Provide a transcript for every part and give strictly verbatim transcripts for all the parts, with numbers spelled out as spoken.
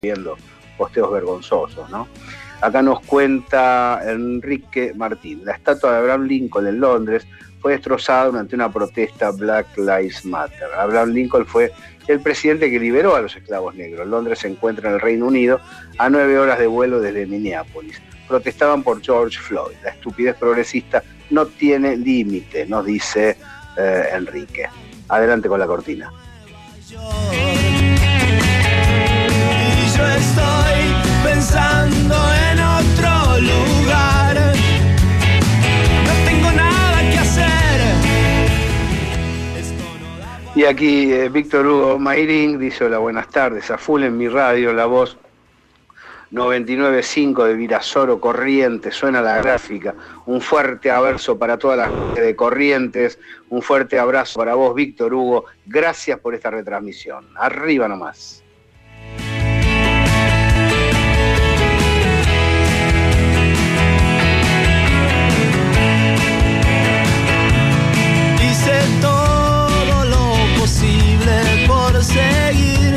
viendo posteos vergonzosos, ¿no? Acá nos cuenta Enrique Martín. La estatua de Abraham Lincoln en Londres fue destrozada durante una protesta Black Lives Matter. Abraham Lincoln fue el presidente que liberó a los esclavos negros. Londres se encuentra en el Reino Unido a nueve horas de vuelo desde Minneapolis. Protestaban por George Floyd. La estupidez progresista no tiene límite, nos dice eh, Enrique. Adelante con la cortina. Y yo estoy pensando en otro lugar. No tengo nada que hacer. Y aquí eh, Víctor Hugo Mayrín dice: hola, buenas tardes, a full en mi radio, la voz noventa y nueve punto cinco de Virasoro, Corrientes, suena la gráfica. Un fuerte abrazo para toda la gente de Corrientes, un fuerte abrazo para vos, Víctor Hugo, gracias por esta retransmisión. Arriba nomás. Hice todo lo posible por seguir.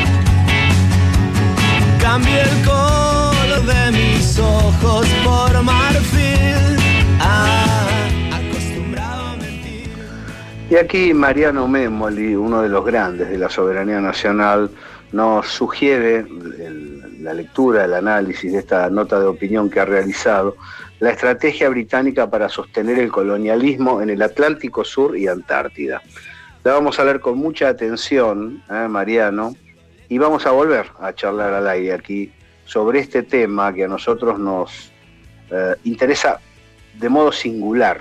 Cambié el color de mis ojos por marfil. Ah, acostumbrado a mentir. Y aquí Mariano Memoli, uno de los grandes de la soberanía nacional, nos sugiere el, la lectura, el análisis de esta nota de opinión que ha realizado, la estrategia británica para sostener el colonialismo en el Atlántico Sur y Antártida. La vamos a leer con mucha atención, ¿eh, Mariano? Y vamos a volver a charlar al aire aquí sobre este tema que a nosotros nos eh, interesa de modo singular.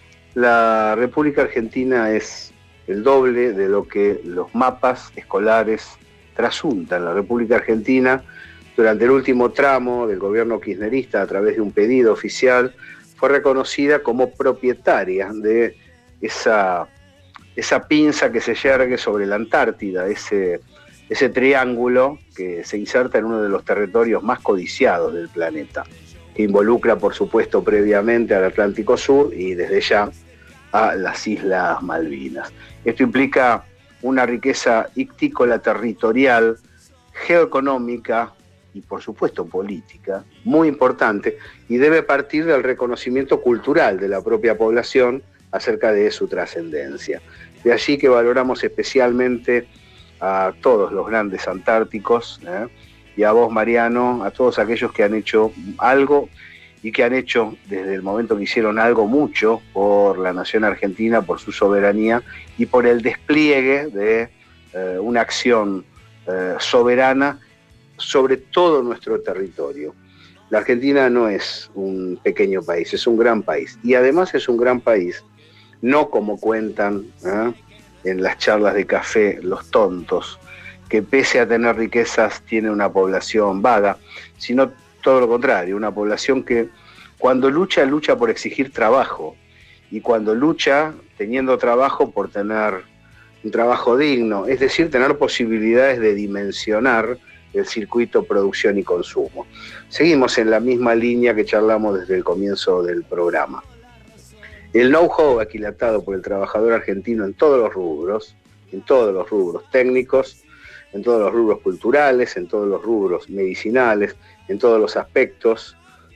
La República Argentina es el doble de lo que los mapas escolares trasuntan. La República Argentina, durante el último tramo del gobierno kirchnerista, a través de un pedido oficial, fue reconocida como propietaria de esa, esa pinza que se yergue sobre la Antártida, ese... ese triángulo que se inserta en uno de los territorios más codiciados del planeta, que involucra, por supuesto, previamente al Atlántico Sur y desde ya a las Islas Malvinas. Esto implica una riqueza ictícola territorial, geoeconómica y, por supuesto, política, muy importante, y debe partir del reconocimiento cultural de la propia población acerca de su trascendencia. De allí que valoramos especialmente a todos los grandes antárticos, ¿eh? y a vos, Mariano, a todos aquellos que han hecho algo y que han hecho desde el momento que hicieron algo mucho por la nación argentina, por su soberanía y por el despliegue de eh, una acción eh, soberana sobre todo nuestro territorio. La Argentina no es un pequeño país, es un gran país, y además es un gran país, no como cuentan ¿eh? en las charlas de café los tontos, que pese a tener riquezas tiene una población vaga, sino todo lo contrario, una población que cuando lucha, lucha por exigir trabajo, y cuando lucha, teniendo trabajo, por tener un trabajo digno, es decir, tener posibilidades de dimensionar el circuito producción y consumo. Seguimos en la misma línea que charlamos desde el comienzo del programa. El know-how aquilatado por el trabajador argentino en todos los rubros, en todos los rubros técnicos, en todos los rubros culturales, en todos los rubros medicinales, en todos los aspectos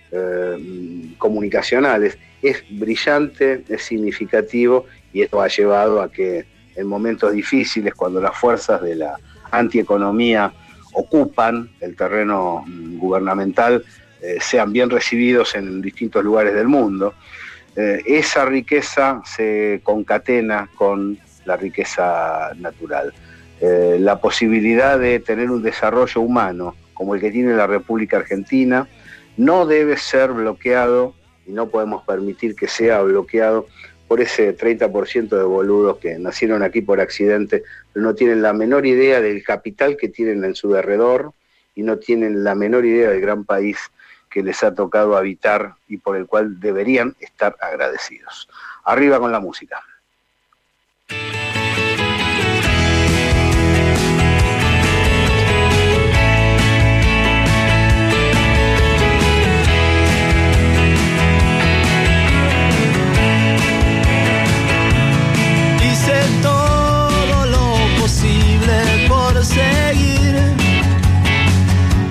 eh, comunicacionales, es brillante, es significativo, y esto ha llevado a que en momentos difíciles, cuando las fuerzas de la antieconomía ocupan el terreno gubernamental, eh, sean bien recibidos en distintos lugares del mundo. Eh, esa riqueza se concatena con la riqueza natural. Eh, la posibilidad de tener un desarrollo humano como el que tiene la República Argentina no debe ser bloqueado, y no podemos permitir que sea bloqueado por ese treinta por ciento de boludos que nacieron aquí por accidente, pero no tienen la menor idea del capital que tienen en su derredor y no tienen la menor idea del gran país que les ha tocado habitar y por el cual deberían estar agradecidos. Arriba con la música. Hice todo lo posible por seguir.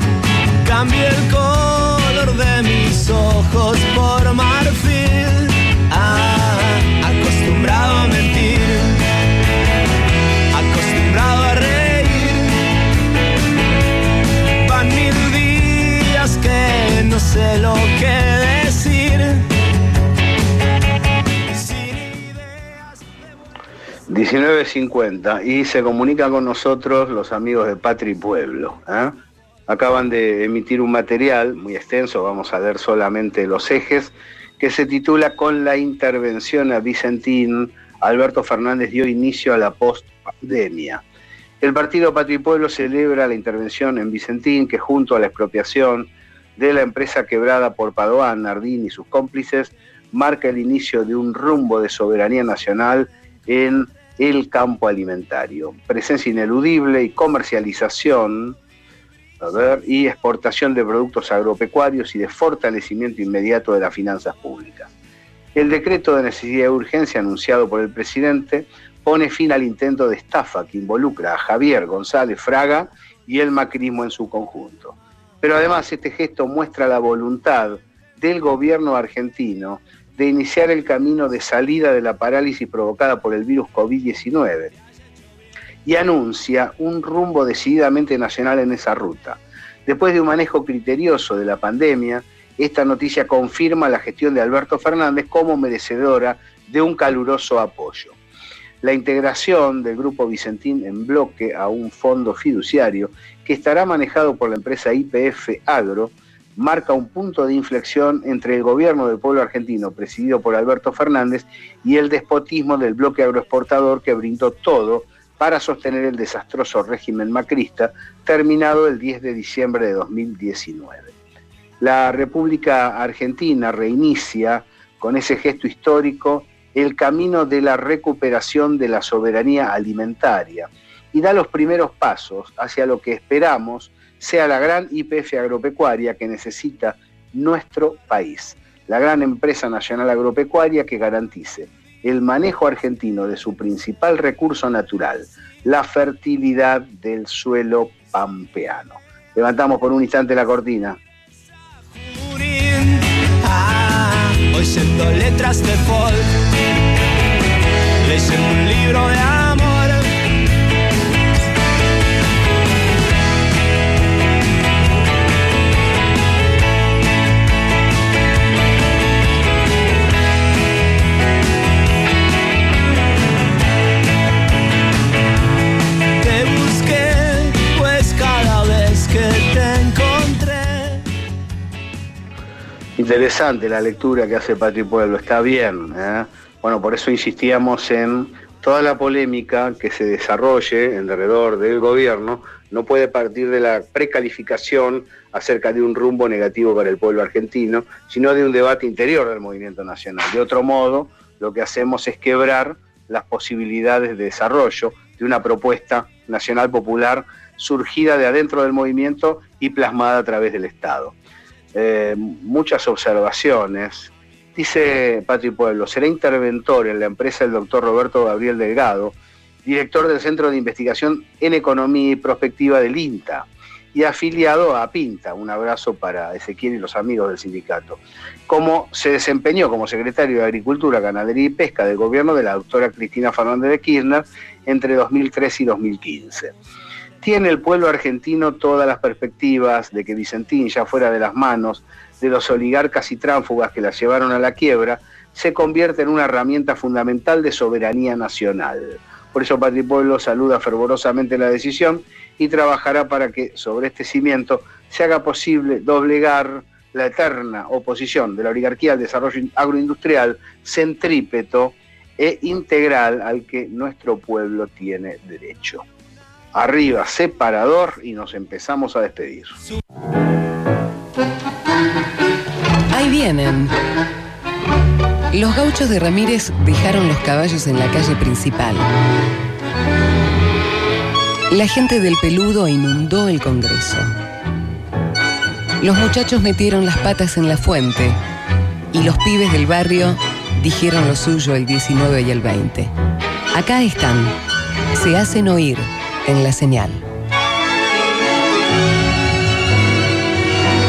cambié el color de mis ojos por marfil, ah, acostumbrado a mentir, acostumbrado a reír. Van mil días que no sé lo que decir. diecinueve cincuenta y se comunican con nosotros los amigos de Patria y Pueblo, ¿eh? Acaban de emitir un material muy extenso, vamos a ver solamente los ejes, que se titula Con la intervención a Vicentín, Alberto Fernández dio inicio a la post-pandemia. El partido Patria y Pueblo celebra la intervención en Vicentín, que junto a la expropiación de la empresa quebrada por Padoan, Nardini y sus cómplices, marca el inicio de un rumbo de soberanía nacional en el campo alimentario. Presencia ineludible y comercialización a ver, y exportación de productos agropecuarios y de fortalecimiento inmediato de las finanzas públicas. El decreto de necesidad y urgencia anunciado por el presidente pone fin al intento de estafa que involucra a Javier González Fraga y el macrismo en su conjunto. Pero además este gesto muestra la voluntad del gobierno argentino de iniciar el camino de salida de la parálisis provocada por el virus COVID diecinueve y anuncia un rumbo decididamente nacional en esa ruta. Después de un manejo criterioso de la pandemia, esta noticia confirma la gestión de Alberto Fernández como merecedora de un caluroso apoyo. La integración del Grupo Vicentín en bloque a un fondo fiduciario que estará manejado por la empresa Y P F Agro marca un punto de inflexión entre el gobierno del pueblo argentino, presidido por Alberto Fernández, y el despotismo del bloque agroexportador que brindó todo para sostener el desastroso régimen macrista, terminado el diez de diciembre de dos mil diecinueve. La República Argentina reinicia, con ese gesto histórico, el camino de la recuperación de la soberanía alimentaria y da los primeros pasos hacia lo que esperamos sea la gran Y P F agropecuaria que necesita nuestro país, la gran empresa nacional agropecuaria que garantice el manejo argentino de su principal recurso natural, la fertilidad del suelo pampeano. Levantamos por un instante la cortina. Ah, oyendo letras de folk, leyendo un libro de amor. Interesante la lectura que hace Patria y Pueblo, está bien, ¿eh? Bueno, por eso insistíamos en toda la polémica que se desarrolle alrededor del gobierno, no puede partir de la precalificación acerca de un rumbo negativo para el pueblo argentino, sino de un debate interior del movimiento nacional. De otro modo, lo que hacemos es quebrar las posibilidades de desarrollo de una propuesta nacional popular surgida de adentro del movimiento y plasmada a través del Estado. Eh, muchas observaciones. Dice Patria y Pueblo, será interventor en la empresa el doctor Roberto Gabriel Delgado, director del Centro de Investigación en Economía y Prospectiva del INTA y afiliado a PINTA, un abrazo para Ezequiel y los amigos del sindicato. Como se desempeñó como secretario de Agricultura, Ganadería y Pesca del gobierno de la doctora Cristina Fernández de Kirchner entre dos mil trece y dos mil quince. Tiene el pueblo argentino todas las perspectivas de que Vicentín, ya fuera de las manos de los oligarcas y tránsfugas que la llevaron a la quiebra, se convierte en una herramienta fundamental de soberanía nacional. Por eso Patria y Pueblo saluda fervorosamente la decisión y trabajará para que sobre este cimiento se haga posible doblegar la eterna oposición de la oligarquía al desarrollo agroindustrial centrípeto e integral al que nuestro pueblo tiene derecho. Arriba, separador, y nos empezamos a despedir. Ahí vienen. Los gauchos de Ramírez dejaron los caballos en la calle principal. La gente del Peludo inundó el Congreso. Los muchachos metieron las patas en la fuente y los pibes del barrio dijeron lo suyo el diecinueve y el veinte. Acá están, se hacen oír en la señal.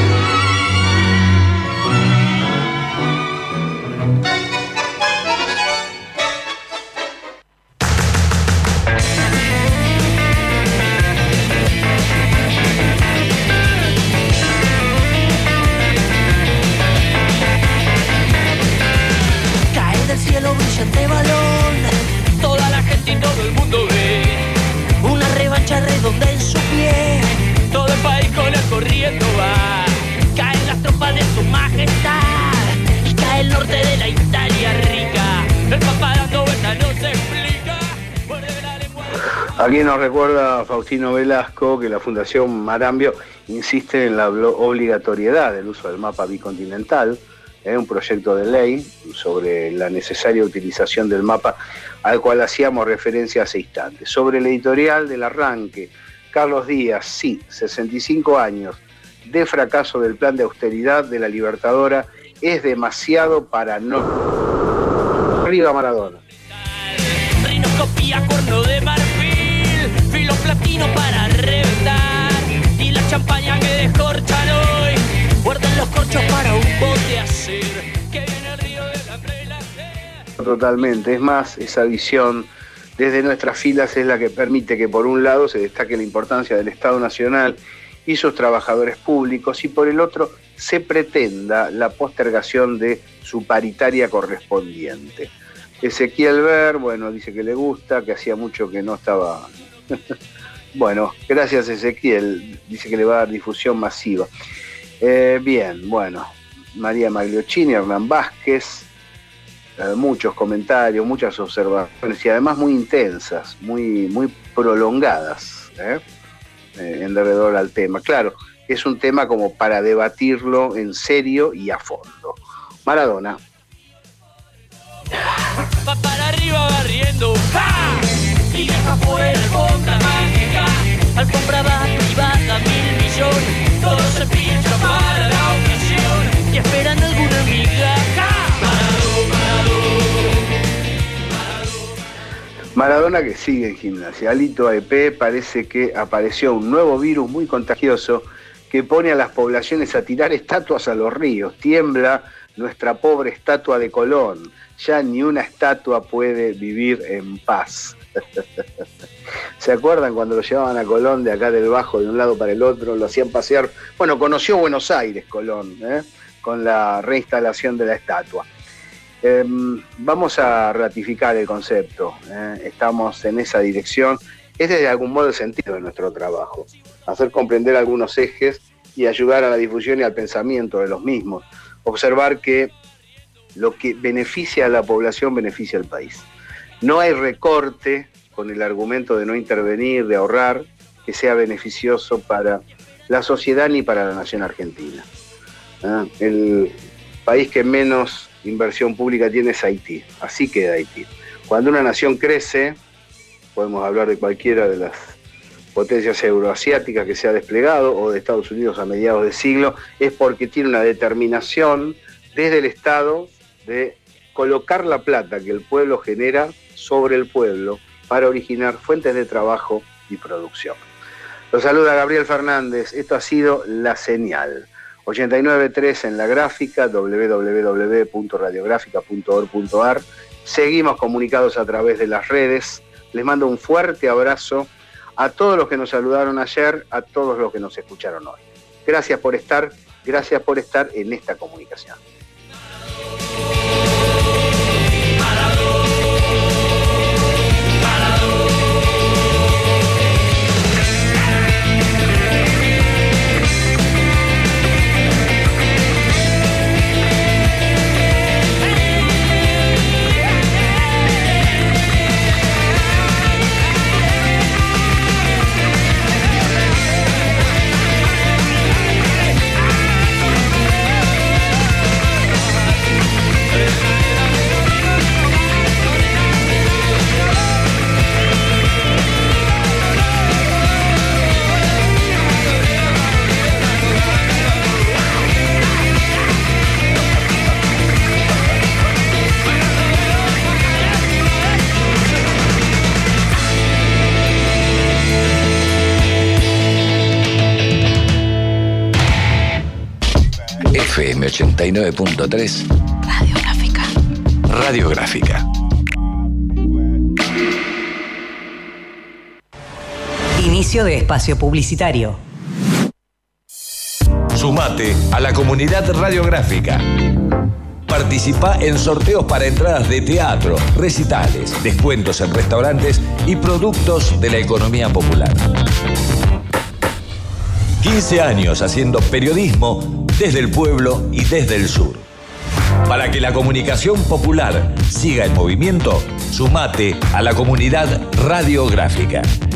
Aquí nos recuerda Faustino Velasco que la Fundación Marambio insiste en la obligatoriedad del uso del mapa bicontinental, ¿eh? un proyecto de ley sobre la necesaria utilización del mapa al cual hacíamos referencia hace instantes. Sobre el editorial del arranque, Carlos Díaz, sí, sesenta y cinco años de fracaso del plan de austeridad de la Libertadora es demasiado para no... Arriba Maradona. Rinocopía, corno de marfil, filo platino para reventar, y la champaña que descorchan hoy, guardan los corchos para un bote hacer, que viene el río de la prelaje. Totalmente, es más, esa visión desde nuestras filas es la que permite que por un lado se destaque la importancia del Estado Nacional y sus trabajadores públicos, y por el otro se pretenda la postergación de su paritaria correspondiente. Ezequiel Ver, bueno, dice que le gusta, que hacía mucho que no estaba... Bueno, gracias Ezequiel, dice que le va a dar difusión masiva. Eh, bien, bueno, María Magliochini, Hernán Vázquez, eh, muchos comentarios, muchas observaciones y además muy intensas, muy, muy prolongadas, ¿eh? Eh, en derredor al tema. Claro, es un tema como para debatirlo en serio y a fondo. Maradona. Va para arriba barriendo, ¡ja! Y deja fuera alfombra mágica, alfombra va privada, mil millones, todo se pincha para la ocasión y esperan alguna amiga, ¡ja! Maradona, Maradona, Maradona que sigue en gimnasia. Alito A E P parece que apareció un nuevo virus muy contagioso que pone a las poblaciones a tirar estatuas a los ríos. Tiembla nuestra pobre estatua de Colón. Ya ni una estatua puede vivir en paz. ¿Se acuerdan cuando lo llevaban a Colón de acá del Bajo, de un lado para el otro? Lo hacían pasear. Bueno, conoció Buenos Aires Colón, ¿eh? con la reinstalación de la estatua. Eh, vamos a ratificar el concepto. ¿eh? Estamos en esa dirección. Es desde algún modo el sentido de nuestro trabajo. Hacer comprender algunos ejes y ayudar a la difusión y al pensamiento de los mismos. Observar que lo que beneficia a la población beneficia al país. No hay recorte con el argumento de no intervenir, de ahorrar, que sea beneficioso para la sociedad ni para la nación argentina. ¿Eh? El país que menos inversión pública tiene es Haití, así queda Haití. Cuando una nación crece, podemos hablar de cualquiera de las potencias euroasiáticas que se ha desplegado, o de Estados Unidos a mediados de siglo, es porque tiene una determinación desde el Estado de colocar la plata que el pueblo genera sobre el pueblo para originar fuentes de trabajo y producción. Los saluda Gabriel Fernández, esto ha sido La Señal. ochenta y nueve punto tres en la gráfica, doble u doble u doble u punto radiográfica punto org punto a r. Seguimos comunicados a través de las redes. Les mando un fuerte abrazo a todos los que nos saludaron ayer, a todos los que nos escucharon hoy. Gracias por estar, gracias por estar en esta comunicación. F M ochenta y nueve punto tres Radiográfica. Radiográfica. Inicio de espacio publicitario. Sumate a la comunidad radiográfica. Participa en sorteos para entradas de teatro, recitales, descuentos en restaurantes y productos de la economía popular. quince años haciendo periodismo desde el pueblo y desde el sur. Para que la comunicación popular siga en movimiento, sumate a la comunidad radiográfica.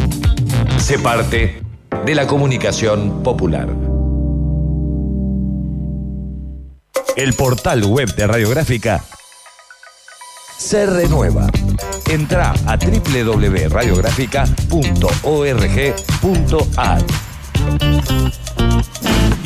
Sé parte de la comunicación popular. El portal web de Radiográfica se renueva. Entrá a doble u doble u doble u punto radiográfica punto org punto ar